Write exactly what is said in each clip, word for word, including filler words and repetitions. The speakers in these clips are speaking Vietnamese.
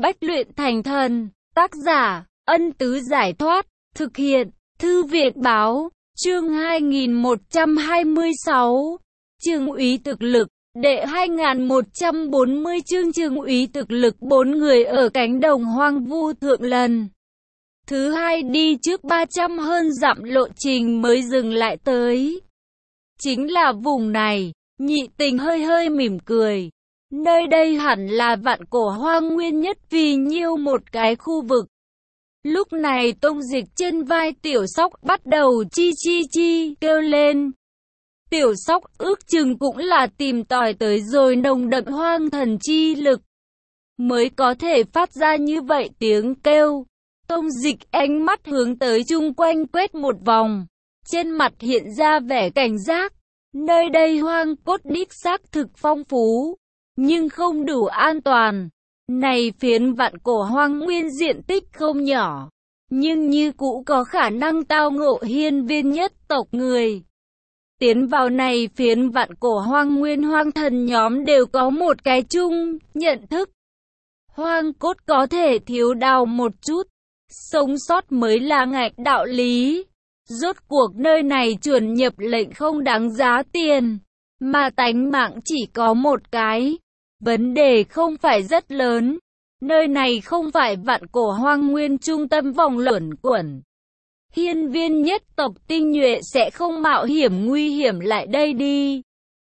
bách luyện thành thần. Tác giả, Ân Tứ Giải Thoát. Thực hiện, Thư viện Báo. Chương hai nghìn một trăm hai mươi sáu. Chương úy thực lực. Đệ hai nghìn một trăm bốn mươi chương chương úy thực lực. Bốn người ở cánh đồng hoang vu thượng lần thứ hai đi trước ba trăm hơn dặm lộ trình mới dừng lại tới. Chính là vùng này. Nhị Tình hơi hơi mỉm cười. Nơi đây hẳn là vạn cổ hoang nguyên nhất vì nhiêu một cái khu vực. Lúc này Tông Dịch trên vai Tiểu Sóc bắt đầu chi chi chi kêu lên. Tiểu Sóc ước chừng cũng là tìm tòi tới rồi nồng đậm hoang thần chi lực mới có thể phát ra như vậy tiếng kêu. Tông Dịch ánh mắt hướng tới chung quanh quét một vòng, trên mặt hiện ra vẻ cảnh giác. Nơi đây hoang cốt đích xác thực phong phú, nhưng không đủ an toàn. Này phiến vạn cổ hoang nguyên diện tích không nhỏ, nhưng như cũ có khả năng tao ngộ hiên viên nhất tộc người. Tiến vào này phiến vạn cổ hoang nguyên, hoang thần nhóm đều có một cái chung nhận thức. Hoang cốt có thể thiếu đào một chút, sống sót mới là ngạch đạo lý. Rốt cuộc nơi này chuẩn nhập lệnh không đáng giá tiền, mà tánh mạng chỉ có một cái. Vấn đề không phải rất lớn. Nơi này không phải vạn cổ hoang nguyên trung tâm vòng luẩn quẩn. Hiên viên nhất tộc tinh nhuệ sẽ không mạo hiểm nguy hiểm lại đây đi.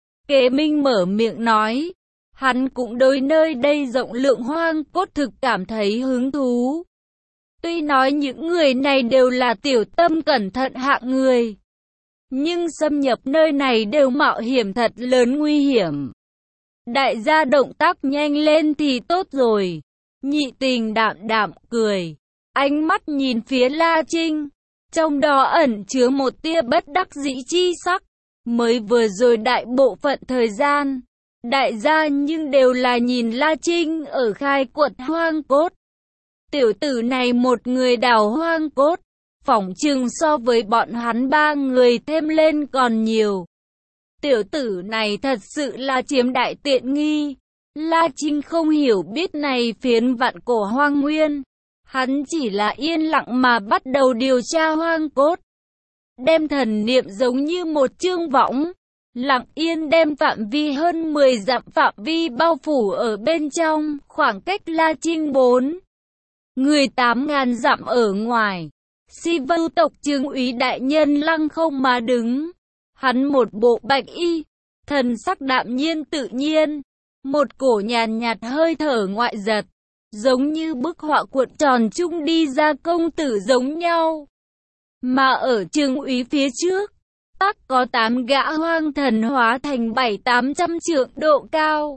Kế Minh mở miệng nói. Hắn cũng đối nơi đây rộng lượng hoang cốt thực cảm thấy hứng thú. Tuy nói những người này đều là tiểu tâm cẩn thận hạng người, nhưng xâm nhập nơi này đều mạo hiểm thật lớn nguy hiểm. Đại gia động tác nhanh lên thì tốt rồi. Nhị Tình đạm đạm cười, ánh mắt nhìn phía La Trinh, trong đó ẩn chứa một tia bất đắc dĩ chi sắc. Mới vừa rồi đại bộ phận thời gian, đại gia nhưng đều là nhìn La Trinh ở khai quật hoang cốt. Tiểu tử này một người đào hoang cốt, phỏng chừng so với bọn hắn ba người thêm lên còn nhiều. Tiểu tử này thật sự là chiếm đại tiện nghi. La Trinh không hiểu biết này phiến vạn cổ hoang nguyên. Hắn chỉ là yên lặng mà bắt đầu điều tra hoang cốt. Đem thần niệm giống như một chương võng, lặng yên đem phạm vi hơn mười dặm phạm vi bao phủ ở bên trong, khoảng cách La Trinh bốn người tám ngàn dặm ở ngoài. Si Vưu tộc Trương úy đại nhân lăng không mà đứng. Hắn một bộ bạch y, thần sắc đạm nhiên tự nhiên, một cổ nhàn nhạt hơi thở ngoại giật, giống như bức họa cuộn tròn chung đi ra công tử giống nhau. Mà ở Trương úy phía trước, tắc có tám gã hoang thần hóa thành bảy tám trăm trượng độ cao,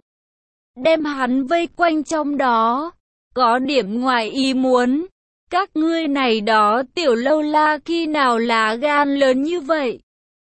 đem hắn vây quanh trong đó. Có điểm ngoài ý muốn, các ngươi này đó tiểu lâu la khi nào lá gan lớn như vậy,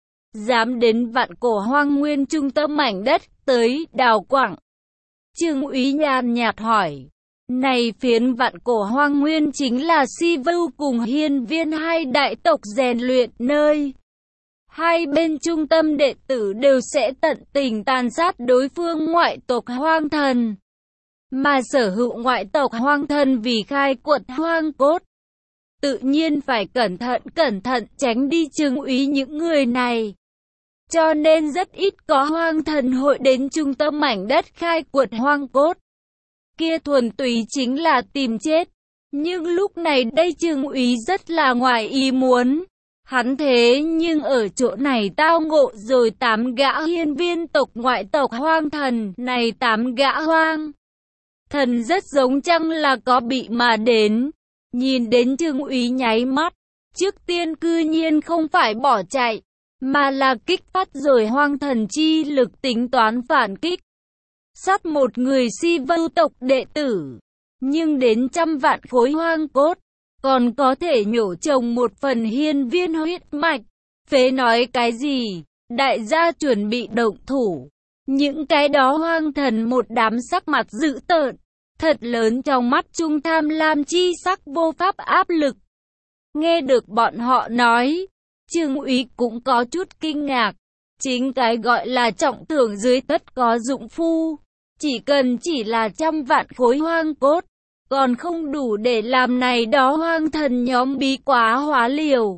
dám đến vạn cổ hoang nguyên trung tâm mảnh đất tới đào quảng. Trương úy nhàn nhạt hỏi. Này phiến vạn cổ hoang nguyên chính là Si Vưu cùng hiên viên hai đại tộc rèn luyện nơi. Hai bên trung tâm đệ tử đều sẽ tận tình tàn sát đối phương ngoại tộc hoang thần. Mà sở hữu ngoại tộc hoang thần vì khai quật hoang cốt, tự nhiên phải cẩn thận cẩn thận tránh đi Trương úy những người này. Cho nên rất ít có hoang thần hội đến trung tâm mảnh đất khai quật hoang cốt. Kia thuần túy chính là tìm chết. Nhưng lúc này đây Trương úy rất là ngoài ý muốn. Hắn thế nhưng ở chỗ này tao ngộ rồi tám gã hiên viên tộc ngoại tộc hoang thần. Này tám gã hoang thần rất giống chăng là có bị mà đến. Nhìn đến Trương úy nháy mắt, trước tiên cư nhiên không phải bỏ chạy, mà là kích phát rồi hoang thần chi lực tính toán phản kích. Sát một người Si Vưu tộc đệ tử, nhưng đến trăm vạn khối hoang cốt, còn có thể nhổ trồng một phần hiên viên huyết mạch. Phế nói cái gì, đại gia chuẩn bị động thủ. Những cái đó hoang thần một đám sắc mặt dữ tợn, thật lớn trong mắt trung tham lam chi sắc vô pháp áp lực. Nghe được bọn họ nói, Trương úy cũng có chút kinh ngạc. Chính cái gọi là trọng thưởng dưới tất có dụng phu. Chỉ cần chỉ là trăm vạn khối hoang cốt, còn không đủ để làm này đó hoang thần nhóm bí quá hóa liều.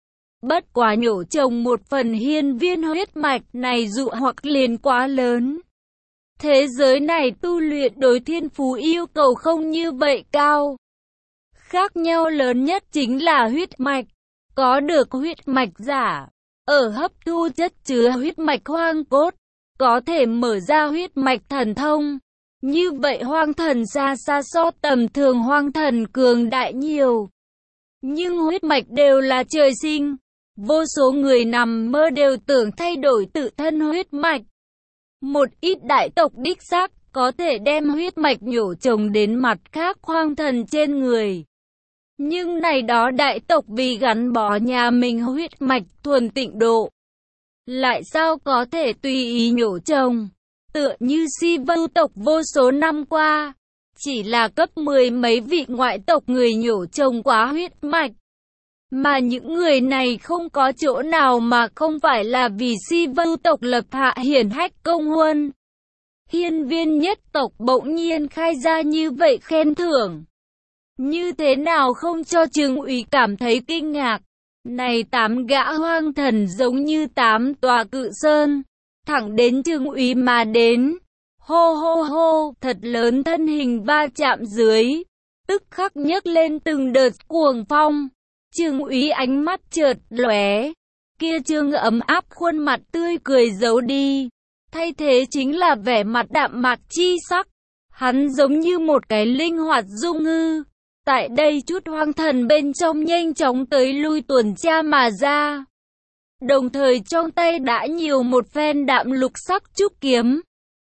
Bất quá nhổ trồng một phần hiên viên huyết mạch này dụ hoặc liền quá lớn. Thế giới này tu luyện đối thiên phú yêu cầu không như vậy cao. Khác nhau lớn nhất chính là huyết mạch. Có được huyết mạch giả, ở hấp thu chất chứa huyết mạch hoang cốt, có thể mở ra huyết mạch thần thông. Như vậy hoang thần xa xa so tầm thường hoang thần cường đại nhiều. Nhưng huyết mạch đều là trời sinh. Vô số người nằm mơ đều tưởng thay đổi tự thân huyết mạch. Một ít đại tộc đích xác có thể đem huyết mạch nhổ trồng đến mặt khác hoang thần trên người. Nhưng này đó đại tộc vì gắn bó nhà mình huyết mạch thuần tịnh độ, lại sao có thể tùy ý nhổ trồng. Tựa như Si Vưu tộc vô số năm qua, chỉ là cấp mười mấy vị ngoại tộc người nhổ trồng quá huyết mạch. Mà những người này không có chỗ nào mà không phải là vì Si Vưu tộc lập hạ hiển hách công huân. Hiên viên nhất tộc bỗng nhiên khai ra như vậy khen thưởng. Như thế nào không cho Trương Úy cảm thấy kinh ngạc. Này tám gã hoang thần giống như tám tòa cự sơn, thẳng đến Trương Úy mà đến. Hô hô hô, thật lớn thân hình va chạm dưới, tức khắc nhấc lên từng đợt cuồng phong. Trương Úy ánh mắt chợt lóe, kia trương ấm áp khuôn mặt tươi cười giấu đi, thay thế chính là vẻ mặt đạm mạc chi sắc. Hắn giống như một cái linh hoạt dung ngư, tại đây chút hoang thần bên trong nhanh chóng tới lui tuần tra mà ra. Đồng thời trong tay đã nhiều một phen đạm lục sắc trúc kiếm.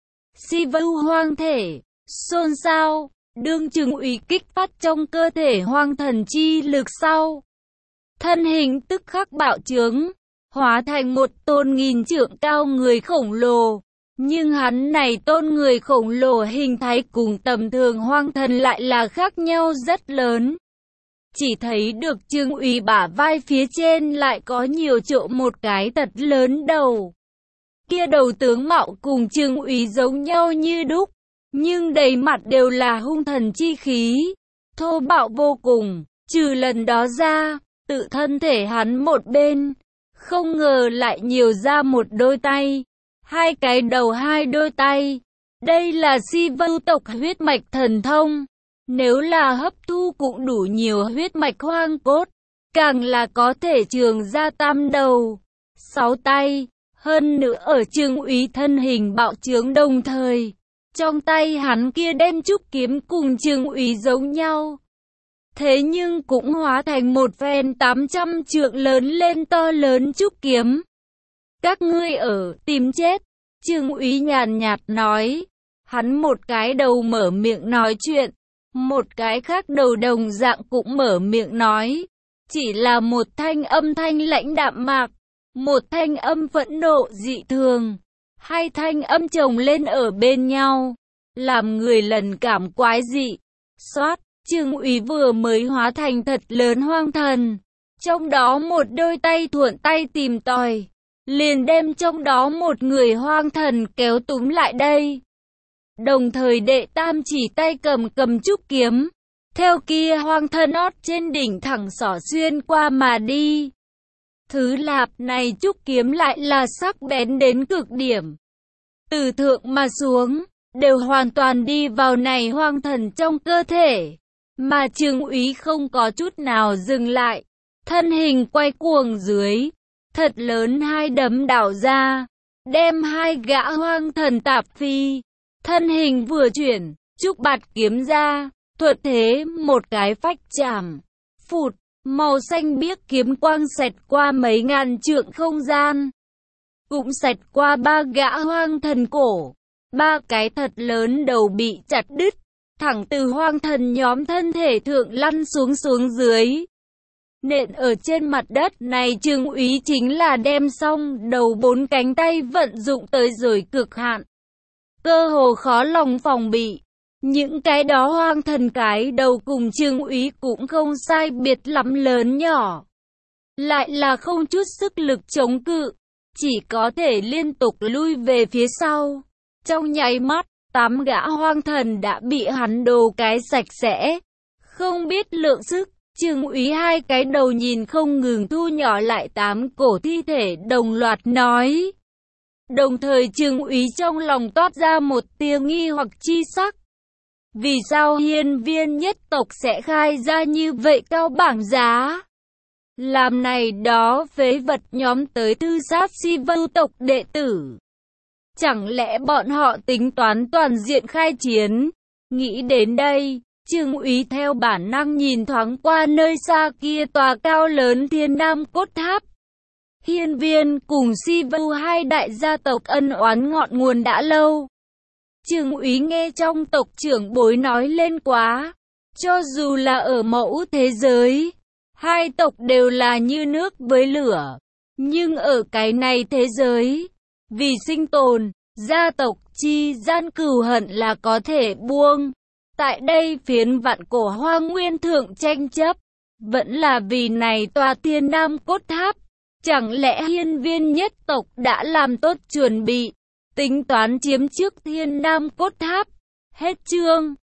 Si Vưu hoang thể, xôn xao, đương Trương Úy kích phát trong cơ thể hoang thần chi lực sau. Thân hình tức khắc bạo trướng, hóa thành một tôn nghìn trượng cao người khổng lồ. Nhưng hắn này tôn người khổng lồ hình thái cùng tầm thường hoang thần lại là khác nhau rất lớn. Chỉ thấy được Trương Úy bả vai phía trên lại có nhiều chỗ một cái thật lớn đầu. Kia đầu tướng mạo cùng Trương Úy giống nhau như đúc, nhưng đầy mặt đều là hung thần chi khí, thô bạo vô cùng. Trừ lần đó ra, tự thân thể hắn một bên, không ngờ lại nhiều ra một đôi tay, hai cái đầu hai đôi tay. Đây là Si Vưu tộc huyết mạch thần thông. Nếu là hấp thu cũng đủ nhiều huyết mạch hoang cốt, càng là có thể trường ra tam đầu, sáu tay. Hơn nữa ở Trương Úy thân hình bạo trướng đồng thời, trong tay hắn kia đem trúc kiếm cùng Trương Úy giống nhau. Thế nhưng cũng hóa thành một phen tám trăm trượng lớn lên to lớn trúc kiếm. Các ngươi ở tìm chết, Trương Úy nhàn nhạt nói. Hắn một cái đầu mở miệng nói chuyện, một cái khác đầu đồng dạng cũng mở miệng nói. Chỉ là một thanh âm thanh lãnh đạm mạc, một thanh âm phẫn nộ dị thường, hai thanh âm chồng lên ở bên nhau, làm người lần cảm quái dị. Xoát, Trương Úy vừa mới hóa thành thật lớn hoang thần, trong đó một đôi tay thuận tay tìm tòi, liền đem trong đó một người hoang thần kéo túm lại đây. Đồng thời đệ tam chỉ tay cầm cầm trúc kiếm, theo kia hoang thần ót trên đỉnh thẳng xỏ xuyên qua mà đi. Thứ lạp này trúc kiếm lại là sắc bén đến cực điểm. Từ thượng mà xuống, đều hoàn toàn đi vào này hoang thần trong cơ thể. Mà Trương Úy không có chút nào dừng lại. Thân hình quay cuồng dưới, thật lớn hai đấm đảo ra, đem hai gã hoang thần tạp phi. Thân hình vừa chuyển, trúc bạt kiếm ra, thuận thế một cái phách chạm. Phụt, màu xanh biếc kiếm quang xẹt qua mấy ngàn trượng không gian. Cũng xẹt qua ba gã hoang thần cổ. Ba cái thật lớn đầu bị chặt đứt, thẳng từ hoang thần nhóm thân thể thượng lăn xuống xuống dưới. Nện ở trên mặt đất này Trương Úy chính là đem xong đầu bốn cánh tay vận dụng tới rồi cực hạn. Cơ hồ khó lòng phòng bị. Những cái đó hoang thần cái đầu cùng Trương Úy cũng không sai biệt lắm lớn nhỏ. Lại là không chút sức lực chống cự, chỉ có thể liên tục lui về phía sau. Trong nháy mắt, tám gã hoang thần đã bị hắn đồ cái sạch sẽ, không biết lượng sức. Trương úy hai cái đầu nhìn không ngừng thu nhỏ lại tám cổ thi thể đồng loạt nói. Đồng thời Trương úy trong lòng toát ra một tia nghi hoặc chi sắc. Vì sao hiên viên nhất tộc sẽ khai ra như vậy cao bảng giá? Làm này đó phế vật nhóm tới thư sát si vưu tộc đệ tử. Chẳng lẽ bọn họ tính toán toàn diện khai chiến? Nghĩ đến đây, Trương úy theo bản năng nhìn thoáng qua nơi xa kia tòa cao lớn Thiên Nam Cốt Tháp. Hiên viên cùng si vưu hai đại gia tộc ân oán ngọn nguồn đã lâu. Trương úy nghe trong tộc trưởng bối nói lên quá. Cho dù là ở mẫu thế giới, hai tộc đều là như nước với lửa. Nhưng ở cái này thế giới, vì sinh tồn, gia tộc chi gian cừu hận là có thể buông. Tại đây phiến vạn cổ hoang nguyên thượng tranh chấp, vẫn là vì này tòa Thiên Nam Cốt Tháp. Chẳng lẽ hiên viên nhất tộc đã làm tốt chuẩn bị, tính toán chiếm trước Thiên Nam Cốt Tháp? Hết chương.